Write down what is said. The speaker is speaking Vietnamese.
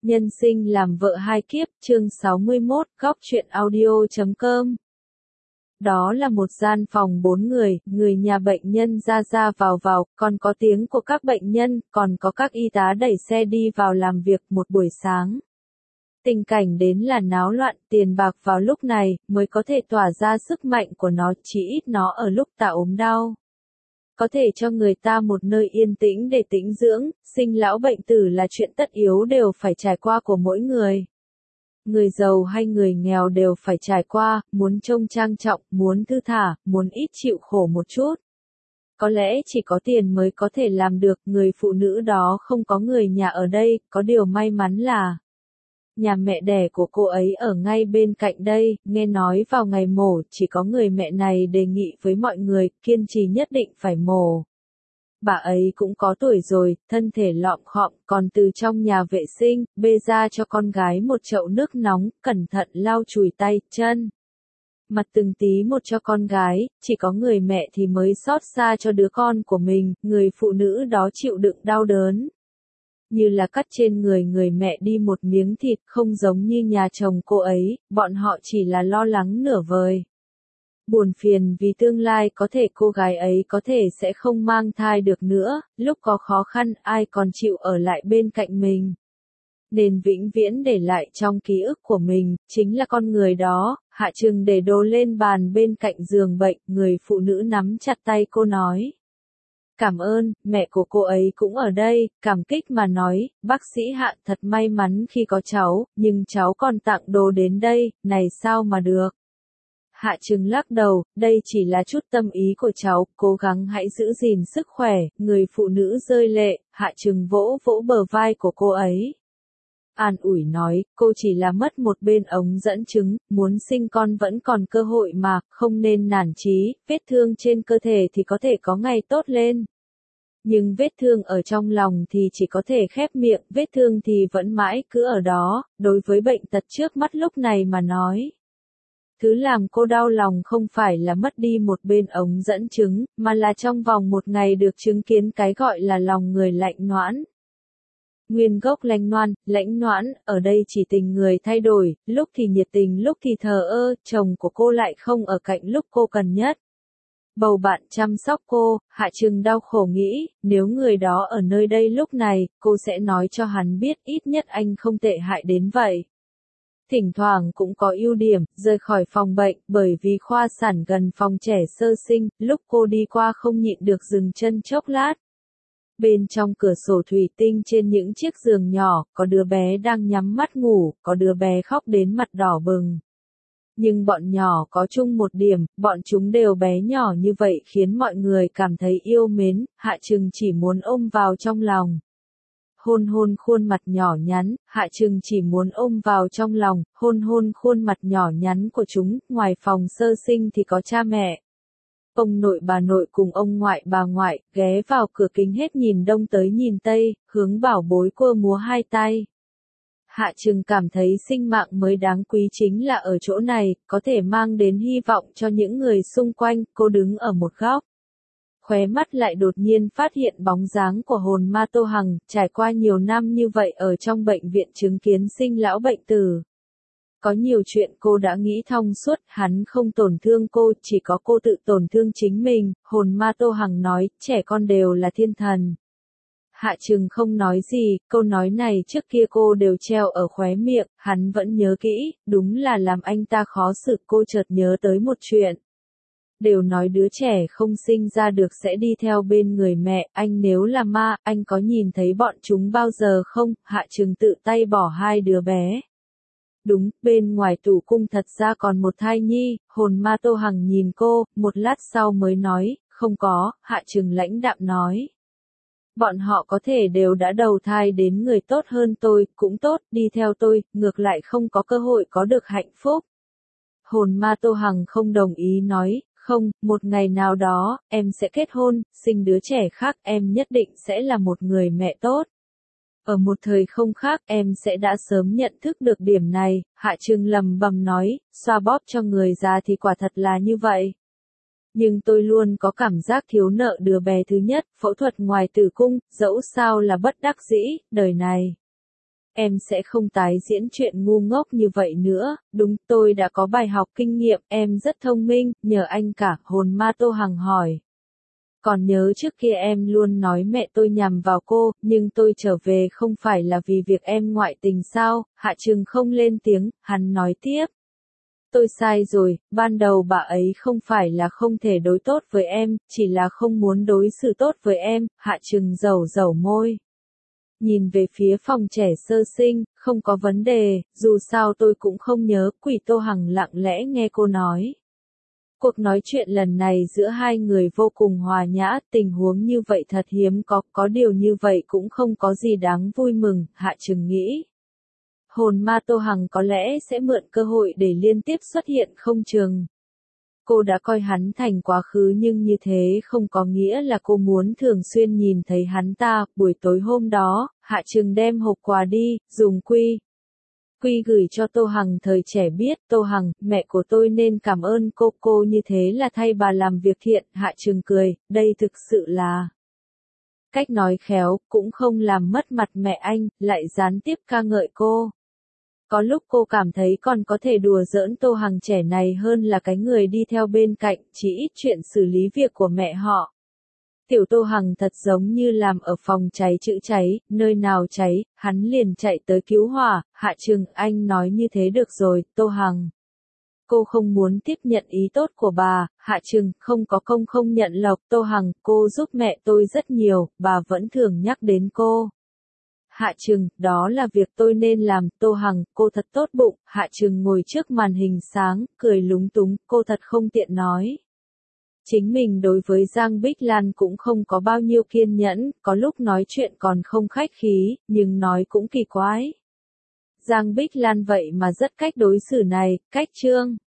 Nhân sinh làm vợ hai kiếp, chương 61, góc truyện audio.com. Đó là một gian phòng 4 người nhà bệnh nhân ra ra vào vào, còn có tiếng của các bệnh nhân, còn có các y tá đẩy xe đi vào làm việc một buổi sáng. Tình cảnh đến là náo loạn, tiền bạc vào lúc này mới có thể tỏa ra sức mạnh của nó, chỉ ít nó ở lúc ta ốm đau. Có thể cho người ta một nơi yên tĩnh để tĩnh dưỡng, sinh lão bệnh tử là chuyện tất yếu đều phải trải qua của mỗi người. Người giàu hay người nghèo đều phải trải qua, muốn trông trang trọng, muốn thư thả, muốn ít chịu khổ một chút. Có lẽ chỉ có tiền mới có thể làm được, người phụ nữ đó không có người nhà ở đây, có điều may mắn là nhà mẹ đẻ của cô ấy ở ngay bên cạnh đây, nghe nói vào ngày mổ chỉ có người mẹ này đề nghị với mọi người, kiên trì nhất định phải mổ. Bà ấy cũng có tuổi rồi, thân thể lọm khọm, còn từ trong nhà vệ sinh, bê ra cho con gái một chậu nước nóng, cẩn thận lau chùi tay, chân. Mặt từng tí một cho con gái, chỉ có người mẹ thì mới xót xa cho đứa con của mình, người phụ nữ đó chịu đựng đau đớn. Như là cắt trên người mẹ đi một miếng thịt, không giống như nhà chồng cô ấy, bọn họ chỉ là lo lắng nửa vời. Buồn phiền vì tương lai có thể cô gái ấy có thể sẽ không mang thai được nữa, lúc có khó khăn ai còn chịu ở lại bên cạnh mình. Nên vĩnh viễn để lại trong ký ức của mình, chính là con người đó. Hạ Trừng để đồ lên bàn bên cạnh giường bệnh, người phụ nữ nắm chặt tay cô nói. Cảm ơn, mẹ của cô ấy cũng ở đây, cảm kích mà nói, bác sĩ Hạ thật may mắn khi có cháu, nhưng cháu còn tặng đồ đến đây, này sao mà được. Hạ Trừng lắc đầu, đây chỉ là chút tâm ý của cháu, cố gắng hãy giữ gìn sức khỏe, người phụ nữ rơi lệ, Hạ Trừng vỗ vỗ bờ vai của cô ấy. An ủi nói, cô chỉ là mất một bên ống dẫn trứng, muốn sinh con vẫn còn cơ hội mà, không nên nản chí, vết thương trên cơ thể thì có thể có ngày tốt lên. Nhưng vết thương ở trong lòng thì chỉ có thể khép miệng, vết thương thì vẫn mãi cứ ở đó, đối với bệnh tật trước mắt lúc này mà nói. Thứ làm cô đau lòng không phải là mất đi một bên ống dẫn trứng, mà là trong vòng một ngày được chứng kiến cái gọi là lòng người lạnh noãn. Nguyên gốc lãnh noãn, ở đây chỉ tình người thay đổi, lúc thì nhiệt tình lúc thì thờ ơ, chồng của cô lại không ở cạnh lúc cô cần nhất. Bầu bạn chăm sóc cô, Hạ Trừng đau khổ nghĩ, nếu người đó ở nơi đây lúc này, cô sẽ nói cho hắn biết ít nhất anh không tệ hại đến vậy. Thỉnh thoảng cũng có ưu điểm, rời khỏi phòng bệnh, bởi vì khoa sản gần phòng trẻ sơ sinh, lúc cô đi qua không nhịn được dừng chân chốc lát. Bên trong cửa sổ thủy tinh trên những chiếc giường nhỏ, có đứa bé đang nhắm mắt ngủ, có đứa bé khóc đến mặt đỏ bừng. Nhưng bọn nhỏ có chung một điểm, bọn chúng đều bé nhỏ như vậy khiến mọi người cảm thấy yêu mến, Hạ Trừng chỉ muốn ôm vào trong lòng. Hôn hôn khuôn mặt nhỏ nhắn, Hạ Trừng chỉ muốn ôm vào trong lòng, hôn hôn khuôn mặt nhỏ nhắn của chúng, ngoài phòng sơ sinh thì có cha mẹ. Ông nội bà nội cùng ông ngoại bà ngoại, ghé vào cửa kính hết nhìn đông tới nhìn tây, hướng bảo bối cơ múa hai tay. Hạ Trừng cảm thấy sinh mạng mới đáng quý chính là ở chỗ này, có thể mang đến hy vọng cho những người xung quanh, cô đứng ở một góc. Khóe mắt lại đột nhiên phát hiện bóng dáng của hồn ma Tô Hằng, trải qua nhiều năm như vậy ở trong bệnh viện chứng kiến sinh lão bệnh tử. Có nhiều chuyện cô đã nghĩ thông suốt, hắn không tổn thương cô, chỉ có cô tự tổn thương chính mình, hồn ma Tô Hằng nói, trẻ con đều là thiên thần. Hạ Trừng không nói gì, câu nói này trước kia cô đều treo ở khóe miệng, hắn vẫn nhớ kỹ, đúng là làm anh ta khó xử. Cô chợt nhớ tới một chuyện. Đều nói đứa trẻ không sinh ra được sẽ đi theo bên người mẹ, anh nếu là ma, anh có nhìn thấy bọn chúng bao giờ không? Hạ Trừng tự tay bỏ hai đứa bé. Đúng, bên ngoài tủ cung thật ra còn một thai nhi, hồn ma Tô Hằng nhìn cô, một lát sau mới nói, không có, Hạ Trừng lãnh đạm nói. Bọn họ có thể đều đã đầu thai đến người tốt hơn tôi, cũng tốt, đi theo tôi, ngược lại không có cơ hội có được hạnh phúc. Hồn ma Tô Hằng không đồng ý nói, không, một ngày nào đó, em sẽ kết hôn, sinh đứa trẻ khác, em nhất định sẽ là một người mẹ tốt. Ở một thời không khác, em sẽ đã sớm nhận thức được điểm này, Hạ Trừng lầm bầm nói, xoa bóp cho người già thì quả thật là như vậy. Nhưng tôi luôn có cảm giác thiếu nợ đứa bé thứ nhất, phẫu thuật ngoài tử cung, dẫu sao là bất đắc dĩ, đời này. em sẽ không tái diễn chuyện ngu ngốc như vậy nữa, đúng, tôi đã có bài học kinh nghiệm, em rất thông minh, nhờ anh cả, hồn ma Tô Hằng hỏi. Còn nhớ trước kia em luôn nói mẹ tôi nhằm vào cô, nhưng tôi trở về không phải là vì việc em ngoại tình sao, Hạ Trừng không lên tiếng, hắn nói tiếp. Tôi sai rồi, ban đầu bà ấy không phải là không thể đối tốt với em, chỉ là không muốn đối xử tốt với em, Hạ Trừng dẩu dẩu môi. Nhìn về phía phòng trẻ sơ sinh, không có vấn đề, dù sao tôi cũng không nhớ, Quỷ Tô Hằng lặng lẽ nghe cô nói. Cuộc nói chuyện lần này giữa hai người vô cùng hòa nhã, tình huống như vậy thật hiếm có điều như vậy cũng không có gì đáng vui mừng, Hạ Trừng nghĩ. Hồn ma Tô Hằng có lẽ sẽ mượn cơ hội để liên tiếp xuất hiện không chừng. Cô đã coi hắn thành quá khứ nhưng như thế không có nghĩa là cô muốn thường xuyên nhìn thấy hắn ta. Buổi tối hôm đó, Hạ Trừng đem hộp quà đi, dùng quy gửi cho Tô Hằng thời trẻ biết, Tô Hằng, mẹ của tôi nên cảm ơn cô như thế là thay bà làm việc thiện, Hạ Trừng cười, đây thực sự là cách nói khéo, cũng không làm mất mặt mẹ anh, lại gián tiếp ca ngợi cô. Có lúc cô cảm thấy còn có thể đùa giỡn Tô Hằng trẻ này hơn là cái người đi theo bên cạnh, chỉ ít chuyện xử lý việc của mẹ họ. Tiểu Tô Hằng thật giống như làm ở phòng cháy chữa cháy, nơi nào cháy, hắn liền chạy tới cứu hỏa, Hạ Trừng, anh nói như thế được rồi, Tô Hằng. Cô không muốn tiếp nhận ý tốt của bà, Hạ Trừng, không có công không nhận lộc, Tô Hằng, cô giúp mẹ tôi rất nhiều, bà vẫn thường nhắc đến cô. Hạ Trừng, đó là việc tôi nên làm, Tô Hằng, cô thật tốt bụng, Hạ Trừng ngồi trước màn hình sáng, cười lúng túng, cô thật không tiện nói. Chính mình đối với Giang Bích Lan cũng không có bao nhiêu kiên nhẫn, có lúc nói chuyện còn không khách khí, nhưng nói cũng kỳ quái. Giang Bích Lan vậy mà rất cách đối xử này, cách trương.